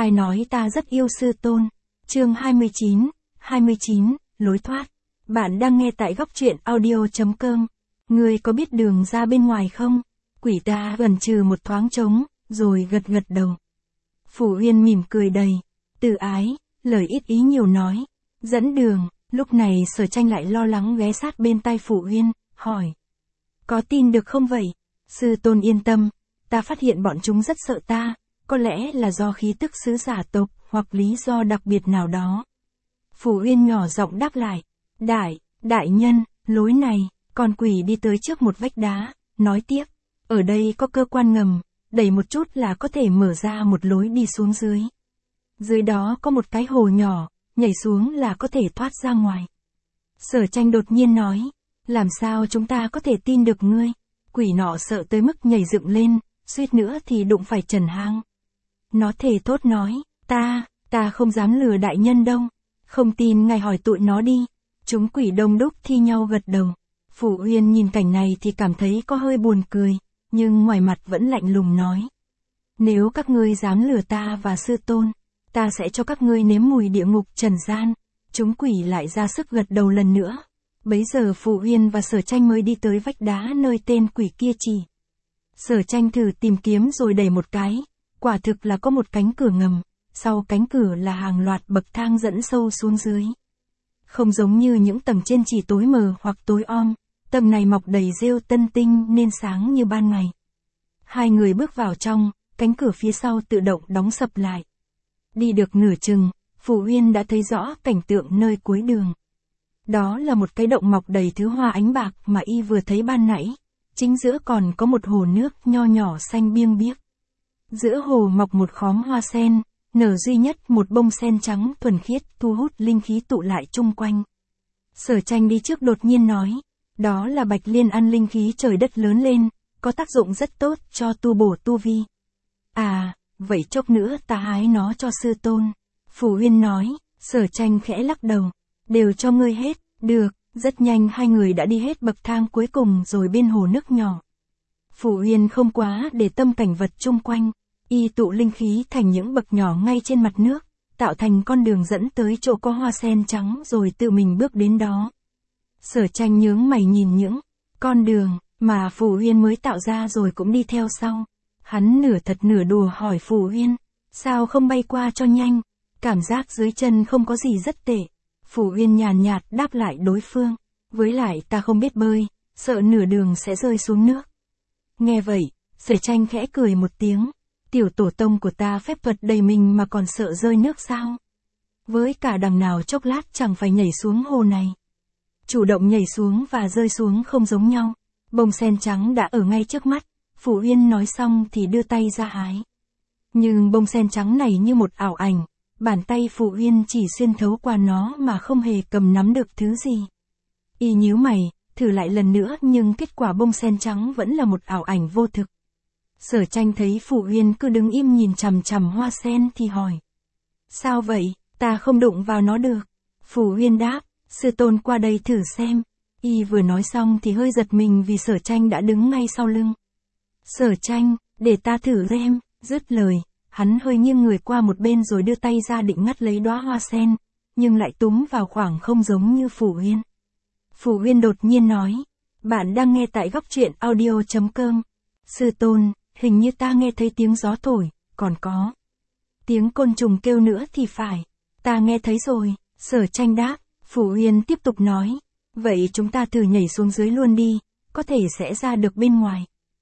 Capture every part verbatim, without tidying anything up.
tai nói ta rất yêu sư tôn. Chương hai mươi chín, hai mươi chín, lối thoát. Bạn đang nghe tại góc truyện audio.com. Ngươi có biết đường ra bên ngoài không? Quỷ ta gần trừ một thoáng trống, rồi gật gật đầu. Phủ Uyên mỉm cười đầy từ ái, lời ít ý nhiều nói. Dẫn đường, lúc này Sở Tranh lại lo lắng ghé sát bên tai Phủ Uyên, hỏi. Có tin được không vậy? Sư tôn yên tâm, ta phát hiện bọn chúng rất sợ ta, có lẽ là do khí tức sứ giả tộc, hoặc lý do đặc biệt nào đó. Phủ Uyên nhỏ giọng đáp lại. Đại, đại nhân, lối này, con quỷ đi tới trước một vách đá, nói tiếp. Ở đây có cơ quan ngầm, đẩy một chút là có thể mở ra một lối đi xuống dưới. Dưới đó có một cái hồ nhỏ, nhảy xuống là có thể thoát ra ngoài. Sở Tranh đột nhiên nói. Làm sao chúng ta có thể tin được ngươi? Quỷ nọ sợ tới mức nhảy dựng lên, suýt nữa thì đụng phải Trần Hang. Nó thề thốt nói, ta, ta không dám lừa đại nhân đâu. Không tin ngài hỏi tụi nó đi. Chúng quỷ đông đúc thi nhau gật đầu. Phủ Uyên nhìn cảnh này thì cảm thấy có hơi buồn cười, nhưng ngoài mặt vẫn lạnh lùng nói. Nếu các ngươi dám lừa ta và sư tôn, ta sẽ cho các ngươi nếm mùi địa ngục trần gian. Chúng quỷ lại ra sức gật đầu lần nữa. Bấy giờ Phủ Uyên và Sở Tranh mới đi tới vách đá nơi tên quỷ kia chỉ. Sở Tranh thử tìm kiếm rồi đẩy một cái, quả thực là có một cánh cửa ngầm, sau cánh cửa là hàng loạt bậc thang dẫn sâu xuống dưới. Không giống như những tầng trên chỉ tối mờ hoặc tối om, tầng này mọc đầy rêu tân tinh nên sáng như ban ngày. Hai người bước vào trong, cánh cửa phía sau tự động đóng sập lại. Đi được nửa chừng, Phủ Uyên đã thấy rõ cảnh tượng nơi cuối đường. Đó là một cái động mọc đầy thứ hoa ánh bạc mà y vừa thấy ban nãy, chính giữa còn có một hồ nước nho nhỏ xanh biêng biếc. Giữa hồ mọc một khóm hoa sen, nở duy nhất một bông sen trắng thuần khiết thu hút linh khí tụ lại chung quanh. Sở Tranh đi trước đột nhiên nói, đó là bạch liên ăn linh khí trời đất lớn lên, có tác dụng rất tốt cho tu bổ tu vi. À, vậy chốc nữa ta hái nó cho sư tôn. Phủ Uyên nói. Sở Tranh khẽ lắc đầu. Đều cho ngươi hết. Được. Rất nhanh hai người đã đi hết bậc thang cuối cùng rồi bên hồ nước nhỏ. Phủ Uyên không quá để tâm cảnh vật chung quanh. Y tụ linh khí thành những bậc nhỏ ngay trên mặt nước, tạo thành con đường dẫn tới chỗ có hoa sen trắng rồi tự mình bước đến đó. Sở Tranh nhướng mày nhìn những con đường mà Phủ Uyên mới tạo ra rồi cũng đi theo sau. Hắn nửa thật nửa đùa hỏi Phủ Uyên, sao không bay qua cho nhanh? Cảm giác dưới chân không có gì rất tệ. Phủ Uyên nhàn nhạt đáp lại đối phương, với lại ta không biết bơi, sợ nửa đường sẽ rơi xuống nước. Nghe vậy, Sở Tranh khẽ cười một tiếng. Tiểu tổ tông của ta phép thuật đầy mình mà còn sợ rơi nước sao? Với cả đằng nào chốc lát chẳng phải nhảy xuống hồ này. Chủ động nhảy xuống và rơi xuống không giống nhau. Bông sen trắng đã ở ngay trước mắt. Phủ Uyên nói xong thì đưa tay ra hái. Nhưng bông sen trắng này như một ảo ảnh. Bàn tay Phủ Uyên chỉ xuyên thấu qua nó mà không hề cầm nắm được thứ gì. Y nhíu mày, thử lại lần nữa nhưng kết quả bông sen trắng vẫn là một ảo ảnh vô thực. Sở Tranh thấy Phủ Uyên cứ đứng im nhìn chằm chằm hoa sen thì hỏi. Sao vậy, ta không đụng vào nó được. Phủ Uyên đáp, sư tôn qua đây thử xem. Y vừa nói xong thì hơi giật mình vì Sở Tranh đã đứng ngay sau lưng. Sở Tranh, để ta thử xem. Dứt lời, hắn hơi nghiêng người qua một bên rồi đưa tay ra định ngắt lấy đóa hoa sen, nhưng lại túm vào khoảng không giống như Phủ Uyên. Phủ Uyên đột nhiên nói, bạn đang nghe tại góc truyện audio.com. Sư tôn, hình như ta nghe thấy tiếng gió thổi, còn có tiếng côn trùng kêu nữa thì phải. Ta nghe thấy rồi. Sở Tranh đáp. Phủ Uyên tiếp tục nói, vậy chúng ta thử nhảy xuống dưới luôn đi, có thể sẽ ra được bên ngoài.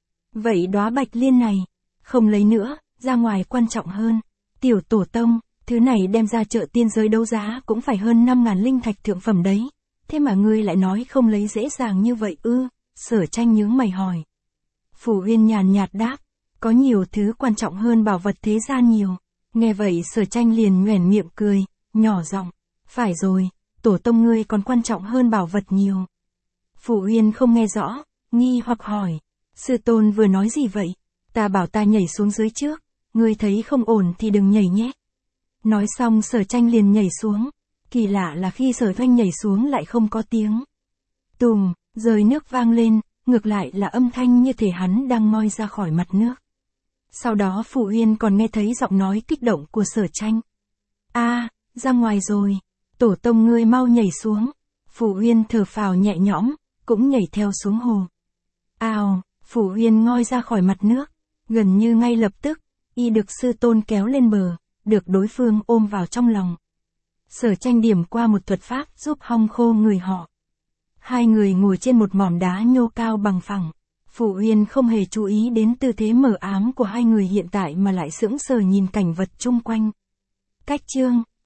Vậy đóa bạch liên này, không lấy nữa, ra ngoài quan trọng hơn. Tiểu tổ tông, thứ này đem ra chợ tiên giới đấu giá cũng phải hơn năm ngàn linh thạch thượng phẩm đấy. Thế mà ngươi lại nói không lấy dễ dàng như vậy ư? Sở Tranh nhướng mày hỏi. Phủ Uyên nhàn nhạt đáp, có nhiều thứ quan trọng hơn bảo vật thế gian nhiều. Nghe vậy Sở Tranh liền nhoẻn miệng cười, nhỏ giọng, phải rồi, tổ tông ngươi còn quan trọng hơn bảo vật nhiều. Phủ Uyên không nghe rõ, nghi hoặc hỏi, sư tôn vừa nói gì vậy? Ta bảo ta nhảy xuống dưới trước, ngươi thấy không ổn thì đừng nhảy nhé. Nói xong Sở Tranh liền nhảy xuống, kỳ lạ là khi Sở Tranh nhảy xuống lại không có tiếng tùm, rơi nước vang lên, ngược lại là âm thanh như thể hắn đang moi ra khỏi mặt nước. Sau đó Phủ Uyên còn nghe thấy giọng nói kích động của Sở Tranh. A, ra ngoài rồi. Tổ tông ngươi mau nhảy xuống. Phủ Uyên thở phào nhẹ nhõm, cũng nhảy theo xuống hồ. Ào, Phủ Uyên ngoi ra khỏi mặt nước. Gần như ngay lập tức, y được sư tôn kéo lên bờ, được đối phương ôm vào trong lòng. Sở Tranh điểm qua một thuật pháp giúp hong khô người họ. Hai người ngồi trên một mỏm đá nhô cao bằng phẳng. Phủ Uyên không hề chú ý đến tư thế mờ ám của hai người hiện tại mà lại sững sờ nhìn cảnh vật chung quanh. Cách chương